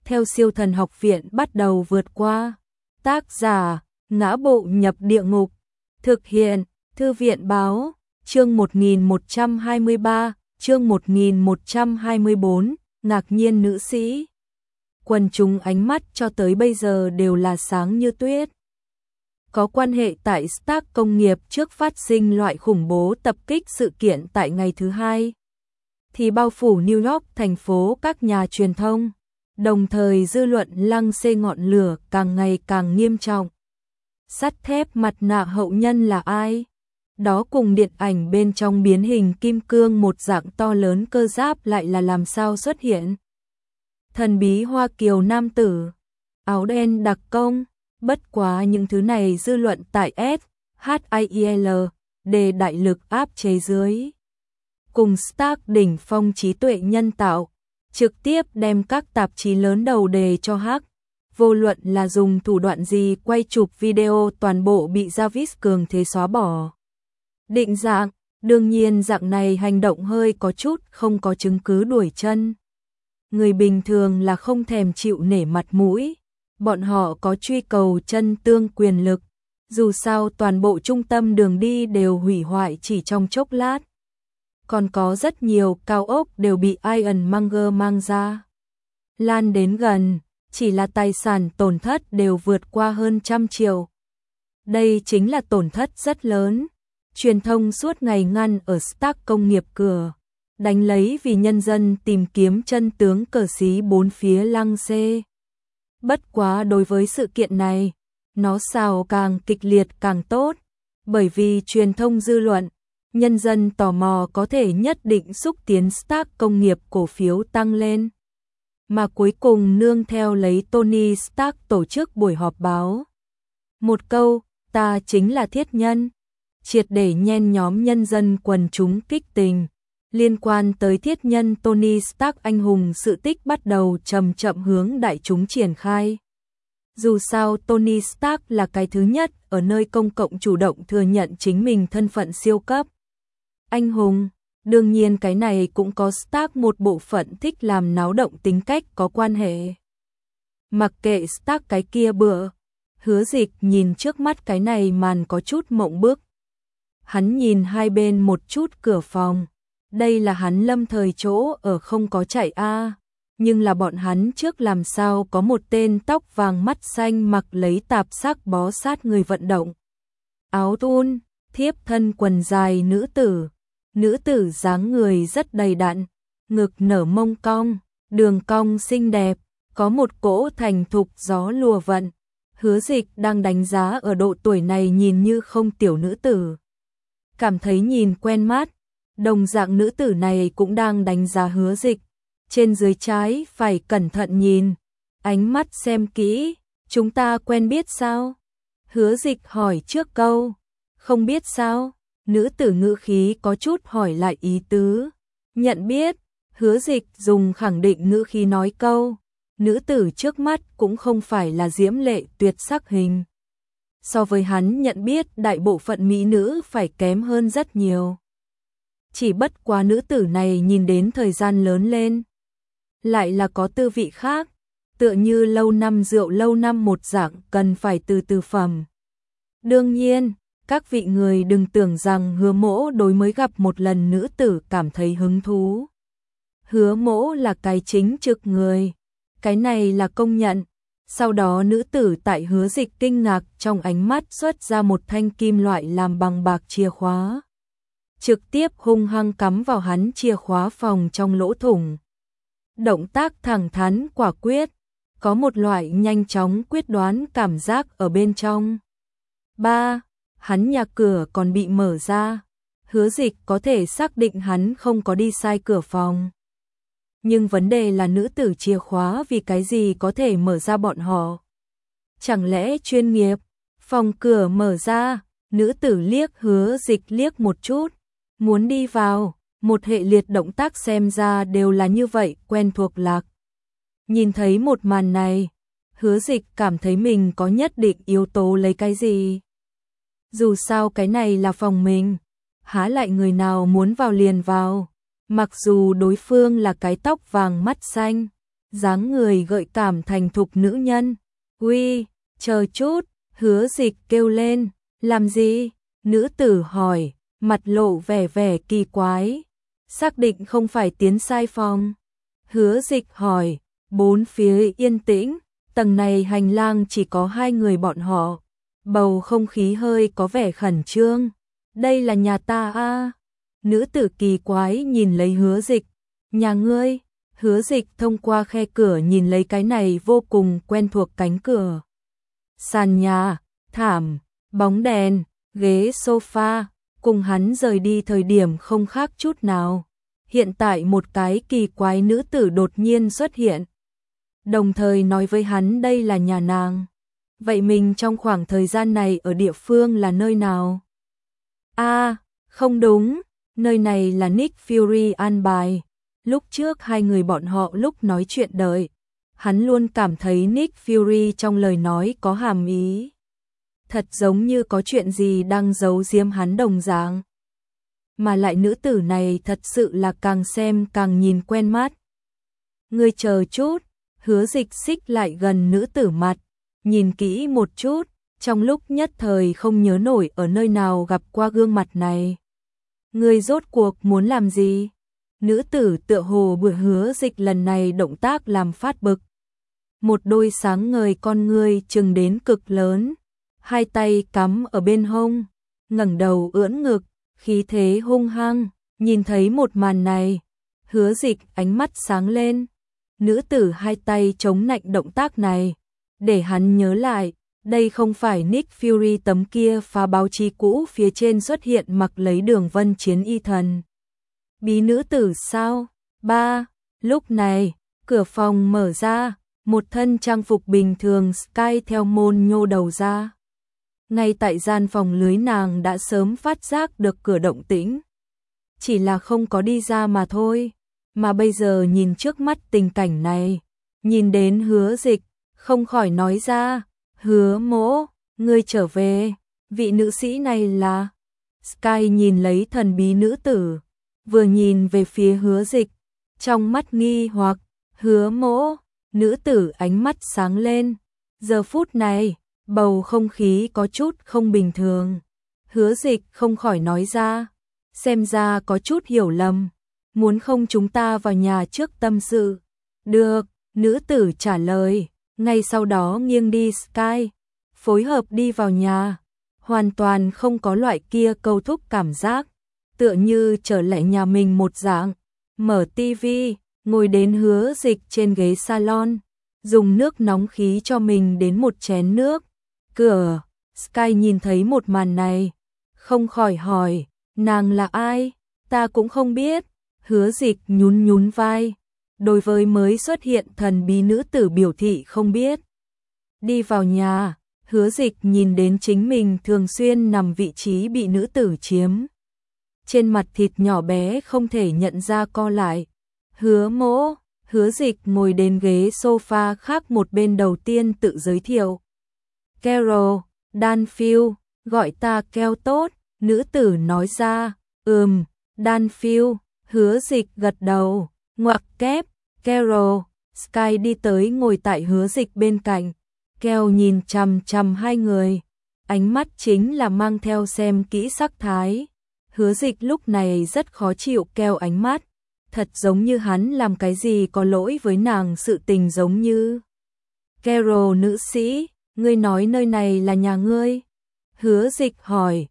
theo siêu thần học viện bắt đầu vượt qua. Tác giả, Ngã Bộ Nhập Địa Ngục. Thực hiện, Thư viện Báo. Chương 1123, chương 1124, ngạc nhiên nữ sĩ. Quần chúng ánh mắt cho tới bây giờ đều là sáng như tuyết. Có quan hệ tại Stark công nghiệp trước phát sinh loại khủng bố tập kích sự kiện tại ngày thứ hai, thì bao phủ New York thành phố các nhà truyền thông, đồng thời dư luận lăng xê ngọn lửa càng ngày càng nghiêm trọng. Sắt thép mặt nạ hậu nhân là ai? Đó cùng điện ảnh bên trong biến hình kim cương một dạng to lớn cơ giáp lại là làm sao xuất hiện? Thần bí Hoa Kiều nam tử, áo đen đặc công, bất quá những thứ này dư luận tại SHIEL để đại lực áp chế dưới. Cùng Stark đỉnh phong trí tuệ nhân tạo, trực tiếp đem các tạp chí lớn đầu đề cho hack. Vô luận là dùng thủ đoạn gì quay chụp video toàn bộ bị Jarvis cường thế xóa bỏ. Định dạng, đương nhiên dạng này hành động hơi có chút không có chứng cứ đuổi chân. Người bình thường là không thèm chịu nể mặt mũi, bọn họ có truy cầu chân tương quyền lực, dù sao toàn bộ trung tâm đường đi đều hủy hoại chỉ trong chốc lát. Còn có rất nhiều cao ốc đều bị Ironmonger mang ra. Lan đến gần, chỉ là tài sản tổn thất đều vượt qua hơn 100 triệu. Đây chính là tổn thất rất lớn. Truyền thông suốt ngày ngăn ở Stark công nghiệp cửa, đánh lấy vì nhân dân tìm kiếm chân tướng cờ xí bốn phía lăng xê. Bất quá đối với sự kiện này, nó sao càng kịch liệt càng tốt, bởi vì truyền thông dư luận, nhân dân tò mò có thể nhất định xúc tiến Stark công nghiệp cổ phiếu tăng lên. Mà cuối cùng nương theo lấy Tony Stark tổ chức buổi họp báo. Một câu, ta chính là thiết nhân, triệt để nhen nhóm nhân dân quần chúng kích tình. Liên quan tới thiết nhân Tony Stark anh hùng sự tích bắt đầu chậm chậm hướng đại chúng triển khai. Dù sao Tony Stark là cái thứ nhất ở nơi công cộng chủ động thừa nhận chính mình thân phận siêu cấp anh hùng. Đương nhiên cái này cũng có Stark một bộ phận thích làm náo động tính cách có quan hệ. Mặc kệ Stark cái kia bữa, Hứa Dịch nhìn trước mắt cái này màn có chút mộng bức. Hắn nhìn hai bên một chút cửa phòng. Đây là hắn lâm thời chỗ ở không có chạy a, nhưng là bọn hắn trước làm sao có một tên tóc vàng mắt xanh mặc lấy tạp sắc bó sát người vận động. Áo thun, thiếp thân quần dài nữ tử dáng người rất đầy đặn, ngực nở mông cong, đường cong xinh đẹp, có một cỗ thành thục gió lùa vận. Hứa Dịch đang đánh giá ở độ tuổi này nhìn như không tiểu nữ tử. Cảm thấy nhìn quen mắt, đồng dạng nữ tử này cũng đang đánh giá Hứa Dịch. Trên dưới trái phải cẩn thận nhìn, ánh mắt xem kỹ, chúng ta quen biết sao? Hứa Dịch hỏi trước câu, không biết sao? Nữ tử ngữ khí có chút hỏi lại ý tứ. Nhận biết, Hứa Dịch dùng khẳng định ngữ khí nói câu. Nữ tử trước mắt cũng không phải là diễm lệ tuyệt sắc hình. So với hắn nhận biết đại bộ phận mỹ nữ phải kém hơn rất nhiều. Chỉ bất quá nữ tử này nhìn đến thời gian lớn lên, lại là có tư vị khác, tựa như lâu năm rượu lâu năm một dạng cần phải từ từ phẩm. Đương nhiên, các vị người đừng tưởng rằng Hứa Mỗ đối mới gặp một lần nữ tử cảm thấy hứng thú. Hứa Mỗ là cái chính trực người, cái này là công nhận. Sau đó nữ tử tại Hứa Dịch kinh ngạc trong ánh mắt xuất ra một thanh kim loại làm bằng bạc chìa khóa. Trực tiếp hung hăng cắm vào hắn chìa khóa phòng trong lỗ thủng. Động tác thẳng thắn quả quyết, có một loại nhanh chóng quyết đoán cảm giác ở bên trong. 3. Hắn nhà cửa còn bị mở ra, Hứa Dịch có thể xác định hắn không có đi sai cửa phòng. Nhưng vấn đề là nữ tử chìa khóa vì cái gì có thể mở ra bọn họ? Chẳng lẽ chuyên nghiệp? Phòng cửa mở ra, nữ tử liếc Hứa Dịch liếc một chút, muốn đi vào, một hệ liệt động tác xem ra đều là như vậy, quen thuộc lạc. Nhìn thấy một màn này, Hứa Dịch cảm thấy mình có nhất định yếu tố lấy cái gì. Dù sao cái này là phòng mình, há lại người nào muốn vào liền vào. Mặc dù đối phương là cái tóc vàng mắt xanh, dáng người gợi cảm thành thục nữ nhân. Uy, chờ chút, Hứa Dịch kêu lên, làm gì? Nữ tử hỏi, mặt lộ vẻ vẻ kỳ quái. Xác định không phải tiến sai phòng. Hứa Dịch hỏi, bốn phía yên tĩnh, tầng này hành lang chỉ có hai người bọn họ. Bầu không khí hơi có vẻ khẩn trương. Đây là nhà ta a. Nữ tử kỳ quái nhìn lấy Hứa Dịch. Nhà ngươi? Hứa Dịch thông qua khe cửa nhìn lấy cái này vô cùng quen thuộc cánh cửa. Sàn nhà, thảm, bóng đèn, ghế sofa, cùng hắn rời đi thời điểm không khác chút nào. Hiện tại một cái kỳ quái nữ tử đột nhiên xuất hiện. Đồng thời nói với hắn đây là nhà nàng. Vậy mình trong khoảng thời gian này ở địa phương là nơi nào? Không đúng, nơi này là Nick Fury an bài. Lúc trước hai người bọn họ lúc nói chuyện đời, hắn luôn cảm thấy Nick Fury trong lời nói có hàm ý. Thật giống như có chuyện gì đang giấu giếm hắn đồng dạng. Mà lại nữ tử này thật sự là càng xem càng nhìn quen mắt. Ngươi chờ chút, Hứa Dịch xích lại gần nữ tử mặt, nhìn kỹ một chút, trong lúc nhất thời không nhớ nổi ở nơi nào gặp qua gương mặt này. Ngươi rốt cuộc muốn làm gì? Nữ tử tựa hồ bữa Hứa Dịch lần này động tác làm phát bực. Một đôi sáng ngời con ngươi trừng đến cực lớn, hai tay cắm ở bên hông, ngẩng đầu ưỡn ngực, khí thế hung hăng, nhìn thấy một màn này, Hứa Dịch ánh mắt sáng lên. Nữ tử hai tay chống nạnh động tác này, để hắn nhớ lại, đây không phải Nick Fury tấm kia phá báo chí cũ phía trên xuất hiện mặc lấy đường vân chiến y thần. Bí nữ tử sao? Lúc này, cửa phòng mở ra, một thân trang phục bình thường Sky theo môn nhô đầu ra. Ngay tại gian phòng lưới nàng đã sớm phát giác được cửa động tĩnh. Chỉ là không có đi ra mà thôi. Mà bây giờ nhìn trước mắt tình cảnh này, nhìn đến Hứa Dịch, không khỏi nói ra, Hứa mỗ, ngươi trở về, vị nữ sĩ này là... Sky nhìn lấy thần bí nữ tử, vừa nhìn về phía Hứa Dịch, trong mắt nghi hoặc, Hứa mỗ, nữ tử ánh mắt sáng lên. Giờ phút này, bầu không khí có chút không bình thường. Hứa Dịch không khỏi nói ra, xem ra có chút hiểu lầm. Muốn không chúng ta vào nhà trước tâm sự? Được, nữ tử trả lời, ngay sau đó nghiêng đi Sky, phối hợp đi vào nhà, hoàn toàn không có loại kia câu thúc cảm giác, tựa như trở lại nhà mình một dạng, mở tivi, ngồi đến Hứa Dịch trên ghế salon, dùng nước nóng khí cho mình đến một chén nước. Cửa, Sky nhìn thấy một màn này, không khỏi hỏi, nàng là ai? Ta cũng không biết. Hứa Dịch nhún nhún vai, đối với mới xuất hiện thần bí nữ tử biểu thị không biết. Đi vào nhà, Hứa Dịch nhìn đến chính mình thường xuyên nằm vị trí bị nữ tử chiếm. Trên mặt thịt nhỏ bé không thể nhận ra co lại. Hứa mỗ, Hứa Dịch ngồi đến ghế sofa khác một bên đầu tiên tự giới thiệu. Carol, Danfield, gọi ta Keo tốt, nữ tử nói ra, Danfield. Hứa Dịch gật đầu, ngoặc kép, Carol, Sky đi tới ngồi tại Hứa Dịch bên cạnh. Keo nhìn chằm chằm hai người, ánh mắt chính là mang theo xem kỹ sắc thái. Hứa Dịch lúc này rất khó chịu Keo ánh mắt, thật giống như hắn làm cái gì có lỗi với nàng sự tình giống như. Carol nữ sĩ, ngươi nói nơi này là nhà ngươi? Hứa Dịch hỏi,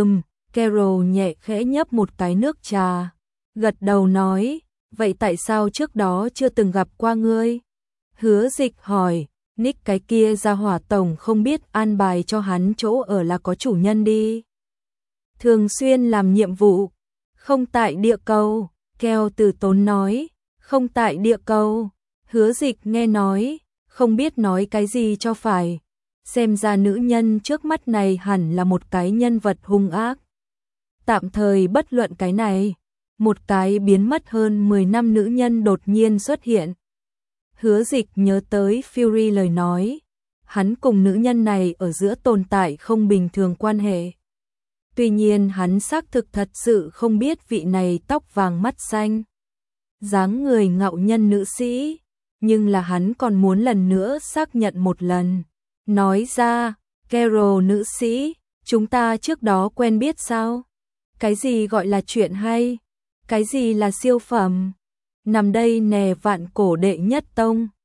Carol nhẹ khẽ nhấp một cái nước trà. Gật đầu nói, vậy tại sao trước đó chưa từng gặp qua ngươi? Hứa Dịch hỏi, Nick cái kia ra hỏa tổng không biết an bài cho hắn chỗ ở là có chủ nhân đi. Thường xuyên làm nhiệm vụ, không tại địa cầu, Keo từ tốn nói, không tại địa cầu. Hứa Dịch nghe nói, không biết nói cái gì cho phải. Xem ra nữ nhân trước mắt này hẳn là một cái nhân vật hung ác. Tạm thời bất luận cái này. Một cái biến mất hơn 10 năm nữ nhân đột nhiên xuất hiện. Hứa Dịch nhớ tới Fury lời nói, hắn cùng nữ nhân này ở giữa tồn tại không bình thường quan hệ. Tuy nhiên hắn xác thực thật sự không biết vị này tóc vàng mắt xanh, dáng người ngạo nhân nữ sĩ, nhưng là hắn còn muốn lần nữa xác nhận một lần. Nói ra, Carol nữ sĩ, chúng ta trước đó quen biết sao? Cái gì gọi là chuyện hay? Cái gì là siêu phẩm? Nằm đây nè vạn cổ đệ nhất tông.